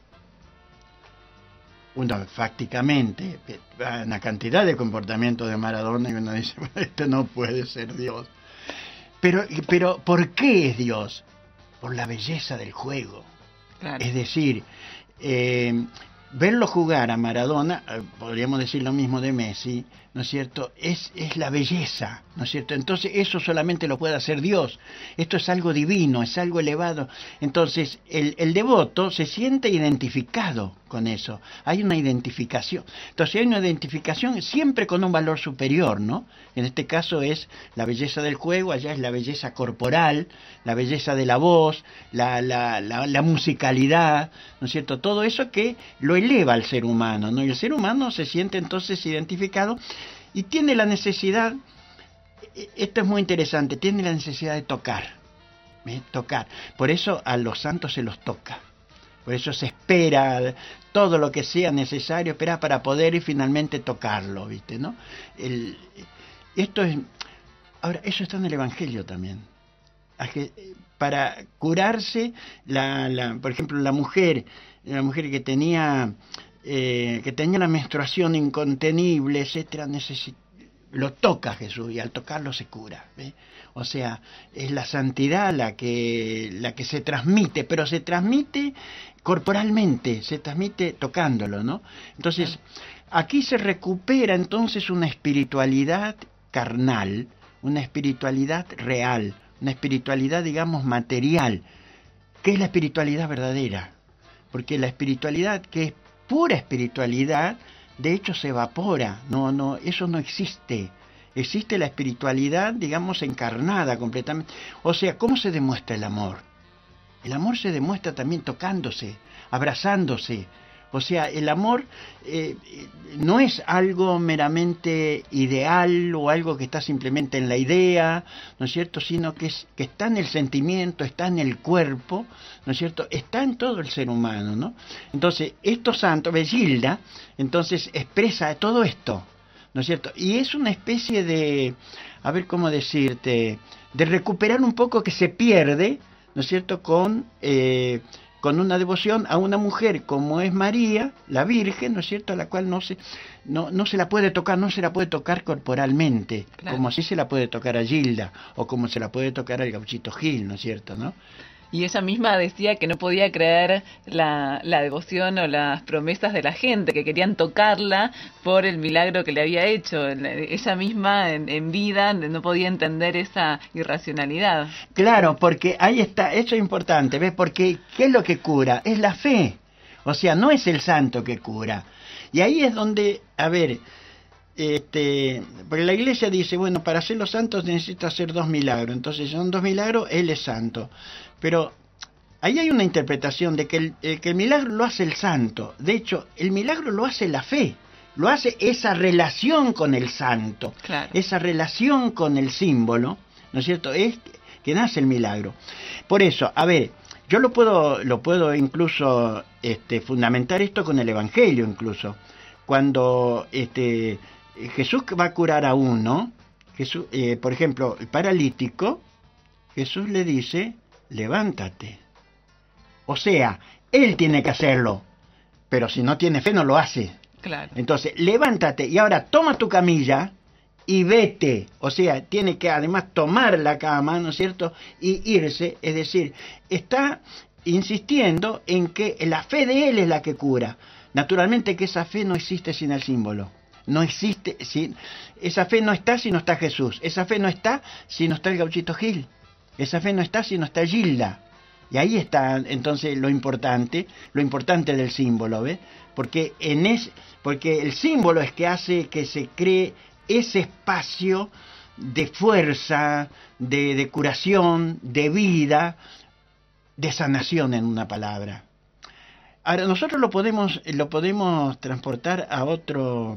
Uno, fácticamente, una cantidad de comportamientos de Maradona y uno dice, bueno, este no puede ser Dios. Pero, pero ¿por qué es Dios? Por la belleza del juego. Claro. Es decir, eh, verlo jugar a Maradona, eh, podríamos decir lo mismo de Messi, ¿no es cierto? Es, es la belleza, ¿no es cierto? Entonces eso solamente lo puede hacer Dios. Esto es algo divino, es algo elevado. Entonces el, el devoto se siente identificado con eso. Hay una identificación. Entonces hay una identificación siempre con un valor superior, ¿no? En este caso es la belleza del juego, allá es la belleza corporal, la belleza de la voz, la, la, la, la musicalidad, ¿no es cierto? Todo eso que lo eleva al ser humano, ¿no? Y el ser humano se siente entonces identificado y tiene la necesidad esto es muy interesante, tiene la necesidad de tocar, ¿eh? tocar. Por eso a los santos se los toca. Por eso se espera todo lo que sea necesario, espera para poder y finalmente tocarlo, ¿viste? ¿No? El, esto es, ahora, eso está en el Evangelio también. Para curarse, la, la, por ejemplo, la mujer, la mujer que tenía, eh, que tenía la menstruación incontenible, etcétera, necesita, lo toca Jesús y al tocarlo se cura, ¿ve? O sea, es la santidad la que la que se transmite, pero se transmite corporalmente, se transmite tocándolo, ¿no? Entonces, aquí se recupera entonces una espiritualidad carnal, una espiritualidad real, una espiritualidad, digamos, material, que es la espiritualidad verdadera, porque la espiritualidad que es pura espiritualidad, de hecho se evapora, no, no, eso no existe. Existe la espiritualidad, digamos, encarnada completamente. O sea, ¿cómo se demuestra el amor? El amor se demuestra también tocándose, abrazándose. O sea, el amor eh, no es algo meramente ideal o algo que está simplemente en la idea, ¿no es cierto? Sino que, es, que está en el sentimiento, está en el cuerpo, ¿no es cierto? Está en todo el ser humano, ¿no? Entonces, estos santos, Gilda, entonces expresa todo esto, ¿no es cierto? Y es una especie de, a ver cómo decirte, de recuperar un poco que se pierde, ¿no es cierto?, con... Eh, con una devoción a una mujer como es María, la Virgen, ¿no es cierto?, a la cual no se, no, no se la puede tocar, no se la puede tocar corporalmente, claro, como así se la puede tocar a Gilda, o como se la puede tocar al Gauchito Gil, ¿no es cierto?, ¿no? Y ella misma decía que no podía creer la, la devoción o las promesas de la gente, que querían tocarla por el milagro que le había hecho. Ella misma en, en vida no podía entender esa irracionalidad. Claro, porque ahí está, eso es importante, ¿ves? Porque ¿qué es lo que cura? Es la fe. O sea, no es el santo que cura. Y ahí es donde, a ver, este, porque la iglesia dice, bueno, para ser los santos necesita hacer dos milagros. Entonces, son dos milagros, él es santo. Pero ahí hay una interpretación de que el, eh, que el milagro lo hace el santo. De hecho, el milagro lo hace la fe. Lo hace esa relación con el santo. Claro. Esa relación con el símbolo, ¿no es cierto? Es que nace el milagro. Por eso, a ver, yo lo puedo, lo puedo incluso este, fundamentar esto con el Evangelio incluso. Cuando este, Jesús va a curar a uno, Jesús, eh, por ejemplo, el paralítico, Jesús le dice, levántate. O sea, él tiene que hacerlo, pero si no tiene fe no lo hace. Claro. Entonces, levántate y ahora toma tu camilla y vete. O sea, tiene que además tomar la cama, ¿no es cierto?, y irse. Es decir, está insistiendo en que la fe de él es la que cura. Naturalmente que esa fe no existe sin el símbolo. No existe, sin, esa fe no está si no está Jesús. Esa fe no está si no está el Gauchito Gil. Esa fe no está si no está Gilda. Y ahí está entonces lo importante, lo importante del símbolo, ¿ves? Porque en es, porque el símbolo es que hace que se cree ese espacio de fuerza, de, de curación, de vida, de sanación, en una palabra. Ahora nosotros lo podemos, lo podemos transportar a otro,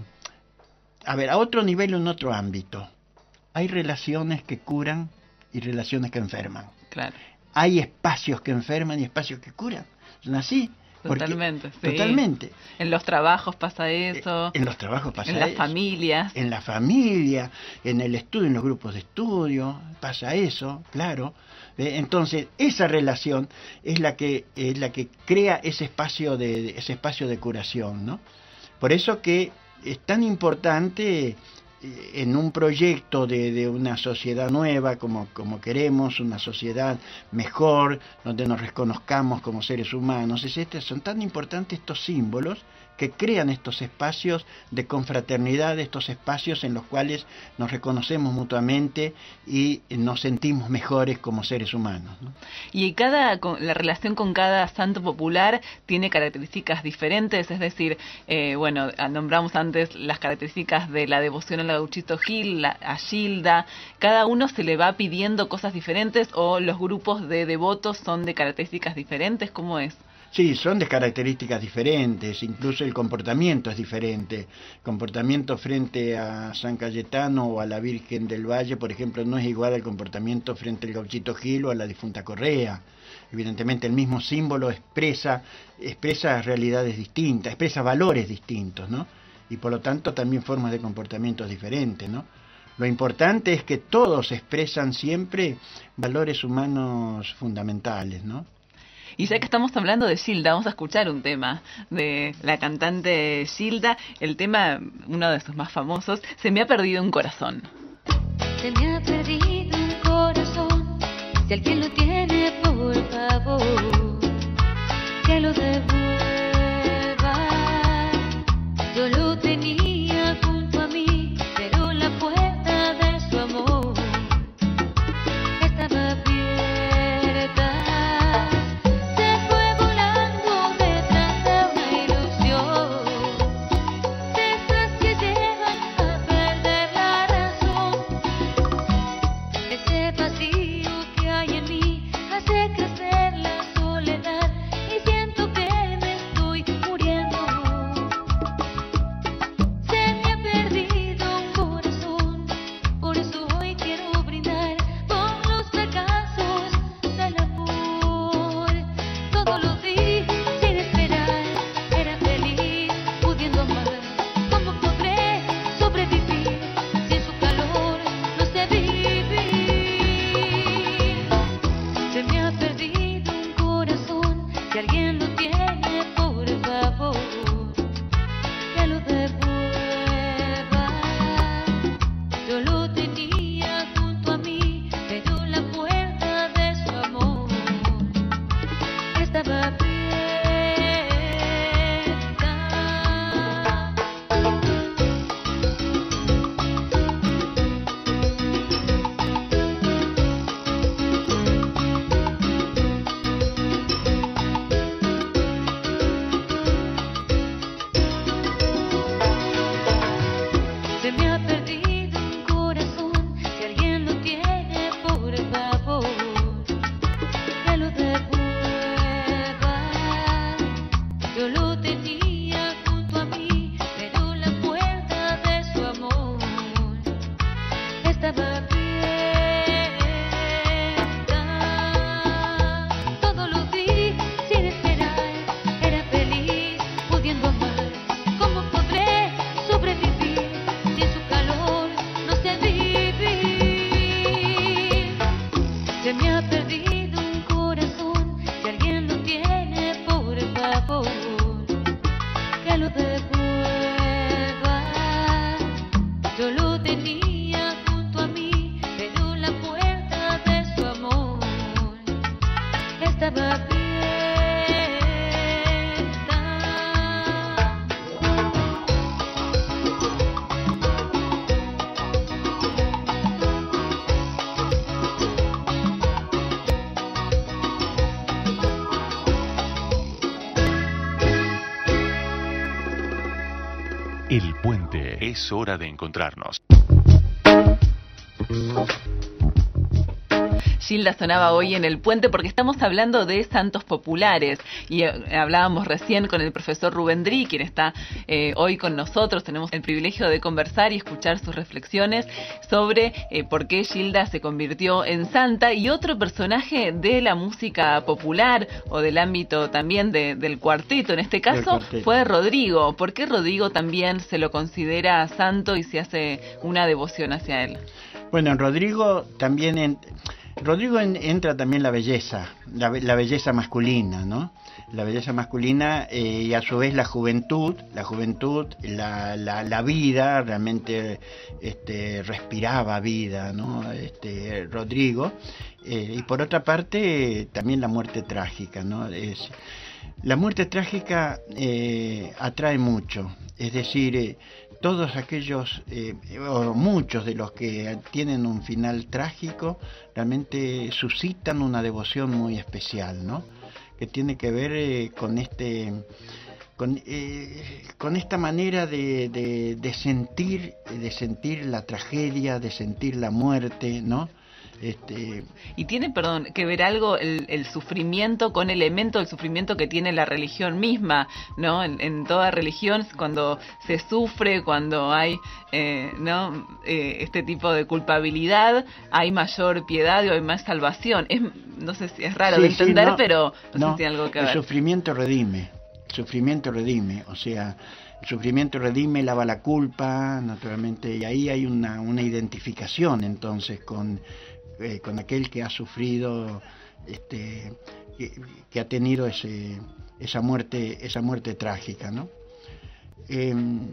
a ver, a otro nivel, en otro ámbito. Hay relaciones que curan y relaciones que enferman. Claro. Hay espacios que enferman y espacios que curan. Son así. Totalmente, sí. Totalmente. En los trabajos pasa eso. En los trabajos pasa eso. En las familias. En la familia, en el estudio, en los grupos de estudio, pasa eso, claro. Entonces, esa relación es la que es la que crea ese espacio de ese espacio de curación, ¿no? Por eso que es tan importante en un proyecto de, de una sociedad nueva como, como queremos, una sociedad mejor, donde nos reconozcamos como seres humanos, etcétera. Son tan importantes estos símbolos que crean estos espacios de confraternidad, estos espacios en los cuales nos reconocemos mutuamente y nos sentimos mejores como seres humanos, ¿no? Y cada la relación con cada santo popular tiene características diferentes, es decir, eh, bueno, nombramos antes las características de la devoción al Gauchito Gil, la, a Gilda, cada uno se le va pidiendo cosas diferentes o los grupos de devotos son de características diferentes, ¿cómo es? Sí, son de características diferentes, incluso el comportamiento es diferente. El comportamiento frente a San Cayetano o a la Virgen del Valle, por ejemplo, no es igual al comportamiento frente al Gauchito Gil o a la difunta Correa. Evidentemente el mismo símbolo expresa, expresa realidades distintas, expresa valores distintos, ¿no? Y por lo tanto también formas de comportamientos diferentes, ¿no? Lo importante es que todos expresan siempre valores humanos fundamentales, ¿no? Y ya que estamos hablando de Gilda, vamos a escuchar un tema de la cantante Gilda, el tema, uno de sus más famosos, Se me ha perdido un corazón. Se me ha perdido un corazón, si alguien lo tiene, por favor, que lo devuelva. Yo lo tenía junto a mí, pero la puerta de su amor estaba abierta. El Puente. Es hora de encontrarnos. Gilda sonaba hoy en El Puente porque estamos hablando de santos populares y eh, hablábamos recién con el profesor Rubén Dri, quien está eh, hoy con nosotros. Tenemos el privilegio de conversar y escuchar sus reflexiones sobre eh, por qué Gilda se convirtió en santa, y otro personaje de la música popular o del ámbito también de, del cuarteto, en este caso fue Rodrigo. ¿Por qué Rodrigo también se lo considera santo y se hace una devoción hacia él? Bueno, en Rodrigo también... En... Rodrigo en, entra también la belleza, la, la belleza masculina, ¿no? La belleza masculina eh, y a su vez la juventud, la juventud, la, la, la vida, realmente este, respiraba vida, ¿no? Este, Rodrigo. Eh, y por otra parte, también la muerte trágica, ¿no? Es, la muerte trágica eh, atrae mucho, es decir... Eh, todos aquellos, eh, o muchos de los que tienen un final trágico, realmente suscitan una devoción muy especial, ¿no? Que tiene que ver eh, con este, con, eh, con esta manera de, de, de sentir, de sentir la tragedia, de sentir la muerte, ¿no? Este, y tiene, perdón, que ver algo el, el sufrimiento con elemento del sufrimiento que tiene la religión misma, ¿no? En, en toda religión, cuando se sufre, cuando hay, eh, ¿no? Eh, este tipo de culpabilidad, hay mayor piedad y hay más salvación. Es, no sé si es raro sí, de entender, sí, no, pero no, no, sé si tiene algo que el ver. sufrimiento redime, el sufrimiento redime, o sea, el sufrimiento redime, lava la culpa, naturalmente, y ahí hay una, una identificación entonces con, eh, con aquel que ha sufrido, este, que, que ha tenido ese, esa muerte, esa muerte trágica, ¿no? Eh,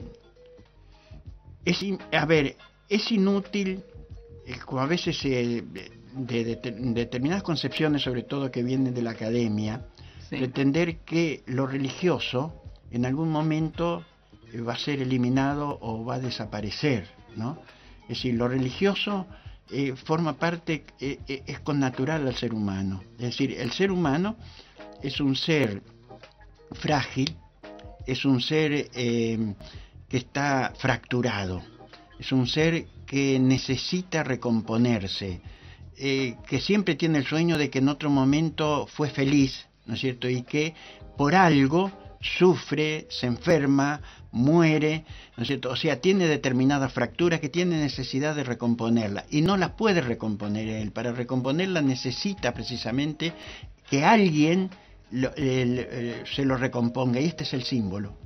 es, a ver, es inútil, eh, a veces eh, de, de, de determinadas concepciones, sobre todo que vienen de la academia, sí. pretender que lo religioso en algún momento va a ser eliminado o va a desaparecer, ¿no? Es decir, lo religioso eh, forma parte, eh, eh, es connatural al ser humano. Es decir, el ser humano es un ser frágil, es un ser eh, que está fracturado, es un ser que necesita recomponerse, eh, que siempre tiene el sueño de que en otro momento fue feliz, ¿no es cierto? Y que por algo sufre, se enferma, muere, ¿no es cierto? O sea, tiene determinadas fracturas que tiene necesidad de recomponerla y no las puede recomponer él. Para recomponerla necesita precisamente que alguien lo, eh, se lo recomponga, y este es el símbolo.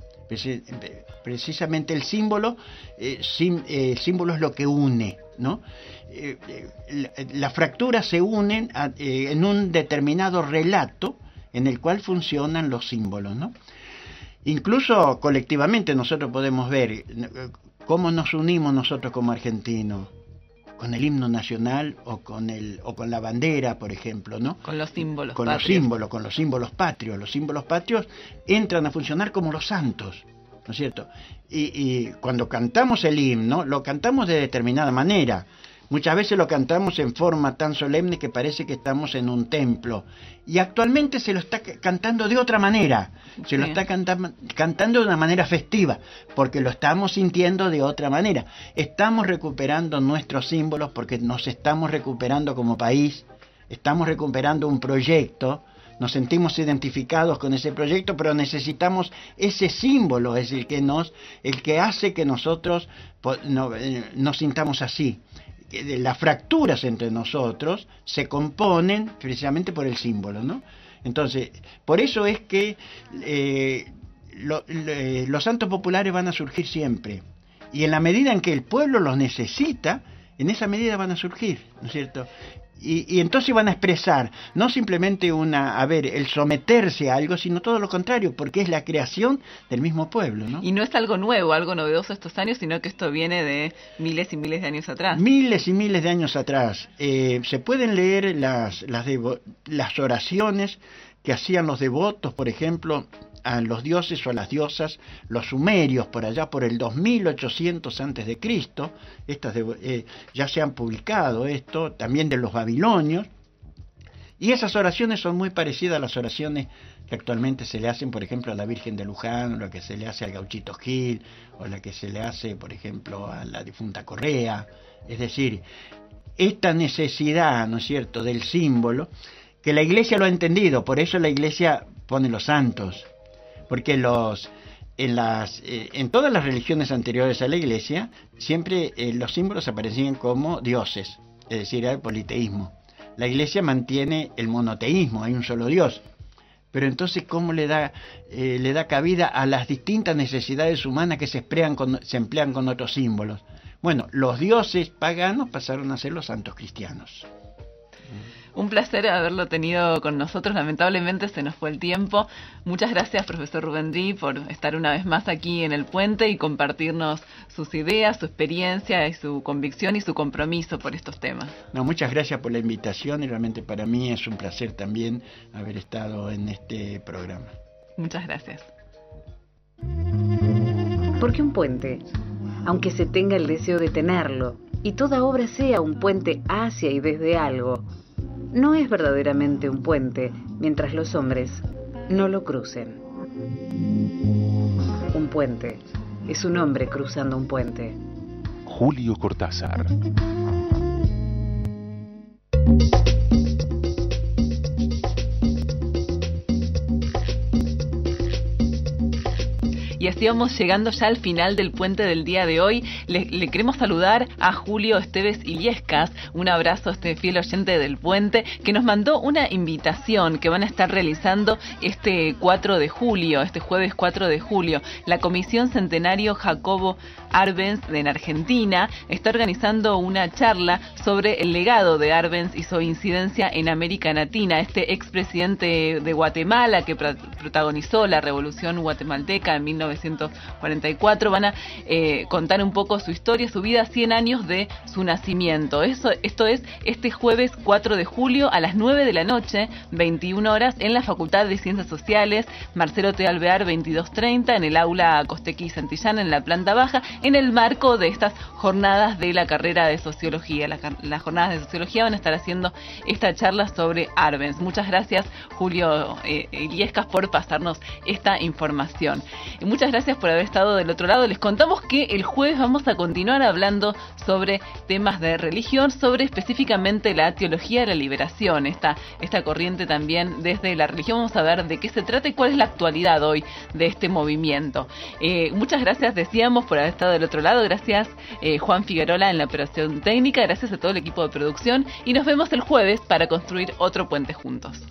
Precisamente el símbolo, eh, sim, eh, el símbolo es lo que une, ¿no? Eh, eh, las fracturas se unen a, eh, en un determinado relato en el cual funcionan los símbolos, ¿no? Incluso colectivamente nosotros podemos ver cómo nos unimos nosotros como argentinos, con el himno nacional o con el o con la bandera, por ejemplo, ¿no? Con los símbolos con patrios. los símbolos, con los símbolos patrios. Los símbolos patrios entran a funcionar como los santos, ¿no es cierto? Y, y cuando cantamos el himno, lo cantamos de determinada manera. Muchas veces lo cantamos en forma tan solemne que parece que estamos en un templo. Y actualmente se lo está cantando de otra manera. Se lo está canta cantando de una manera festiva, porque lo estamos sintiendo de otra manera. Estamos recuperando nuestros símbolos porque nos estamos recuperando como país. Estamos recuperando un proyecto. Nos sentimos identificados con ese proyecto, pero necesitamos ese símbolo, es el que nos, el que hace que nosotros no, nos sintamos así. Las fracturas entre nosotros se componen precisamente por el símbolo, ¿no? Entonces, por eso es que eh, lo, le, los santos populares van a surgir siempre, y en la medida en que el pueblo los necesita, en esa medida van a surgir, ¿no es cierto? Y, y entonces van a expresar no simplemente una, a ver, el someterse a algo, sino todo lo contrario, porque es la creación del mismo pueblo, ¿no? Y no es algo nuevo, algo novedoso estos años, sino que esto viene de miles y miles de años atrás. Miles y miles de años atrás. Eh, se pueden leer las, las, devo las oraciones que hacían los devotos, por ejemplo, a los dioses o a las diosas, los sumerios, por allá por el dos mil ochocientos antes de Cristo. Estas de, eh, ya se han publicado esto, también de los babilonios, y esas oraciones son muy parecidas a las oraciones que actualmente se le hacen, por ejemplo, a la Virgen de Luján, o la que se le hace al Gauchito Gil, o la que se le hace, por ejemplo, a la difunta Correa. Es decir, esta necesidad, ¿no es cierto?, del símbolo, que la Iglesia lo ha entendido, por eso la Iglesia pone los santos. Porque los, en, las, eh, en todas las religiones anteriores a la Iglesia, siempre eh, los símbolos aparecían como dioses, es decir, era el politeísmo. La Iglesia mantiene el monoteísmo, hay un solo Dios. Pero entonces, ¿cómo le da, eh, le da cabida a las distintas necesidades humanas que se emplean, con, se emplean con otros símbolos? Bueno, los dioses paganos pasaron a ser los santos cristianos. Un placer haberlo tenido con nosotros. Lamentablemente se nos fue el tiempo. Muchas gracias, profesor Rubendí, por estar una vez más aquí en El Puente y compartirnos sus ideas, su experiencia y su convicción y su compromiso por estos temas. No, muchas gracias por la invitación y realmente para mí es un placer también haber estado en este programa. Muchas gracias. Porque un puente, aunque se tenga el deseo de tenerlo y toda obra sea un puente hacia y desde algo, no es verdaderamente un puente mientras los hombres no lo crucen. Un puente es un hombre cruzando un puente. Julio Cortázar. Y así vamos llegando ya al final del puente del día de hoy. Le, le queremos saludar a Julio Esteves Illescas, un abrazo a este fiel oyente del puente, que nos mandó una invitación que van a estar realizando este cuatro de julio, este jueves cuatro de julio. La Comisión Centenario Jacobo Arbenz en Argentina está organizando una charla sobre el legado de Arbenz y su incidencia en América Latina. Este expresidente de Guatemala que pr- protagonizó la Revolución Guatemalteca en mil novecientos cuarenta y cuatro, van a eh, contar un poco su historia, su vida, cien años de su nacimiento. Eso, esto es este jueves cuatro de julio a las nueve de la noche, veintiuna horas, en la Facultad de Ciencias Sociales, Marcelo T. Alvear veintidós treinta, en el aula Costequi Santillán, en la planta baja, en el marco de estas jornadas de la carrera de Sociología. Las, las jornadas de Sociología van a estar haciendo esta charla sobre Arbenz. Muchas gracias, Julio eh, Illescas, por pasarnos esta información. Y muchas gracias por haber estado del otro lado. Les contamos que el jueves vamos a continuar hablando sobre temas de religión, sobre específicamente la teología de la liberación, esta, esta corriente también desde la religión. Vamos a ver de qué se trata y cuál es la actualidad hoy de este movimiento. Eh, muchas gracias, decíamos, por haber estado del otro lado. Gracias, eh, Juan Figuerola en la operación técnica. Gracias a todo el equipo de producción y nos vemos el jueves para construir otro puente juntos.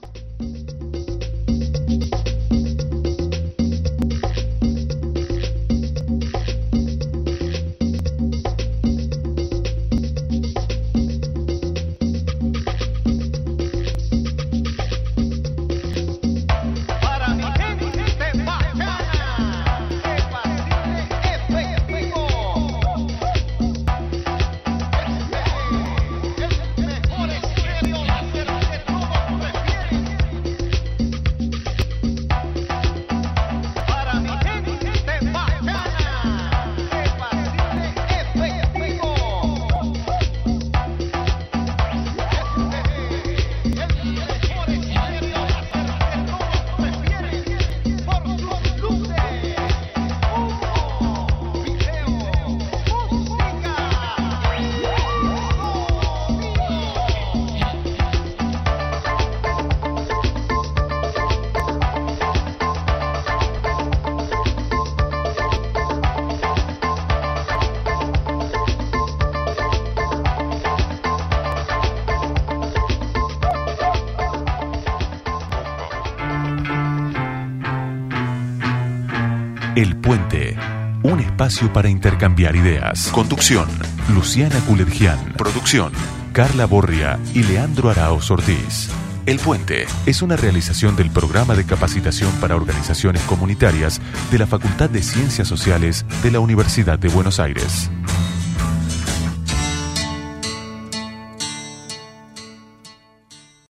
El Puente, un espacio para intercambiar ideas. Conducción, Luciana Culergian. Producción, Carla Borria y Leandro Araoz Ortiz. El Puente es una realización del Programa de Capacitación para Organizaciones Comunitarias de la Facultad de Ciencias Sociales de la Universidad de Buenos Aires.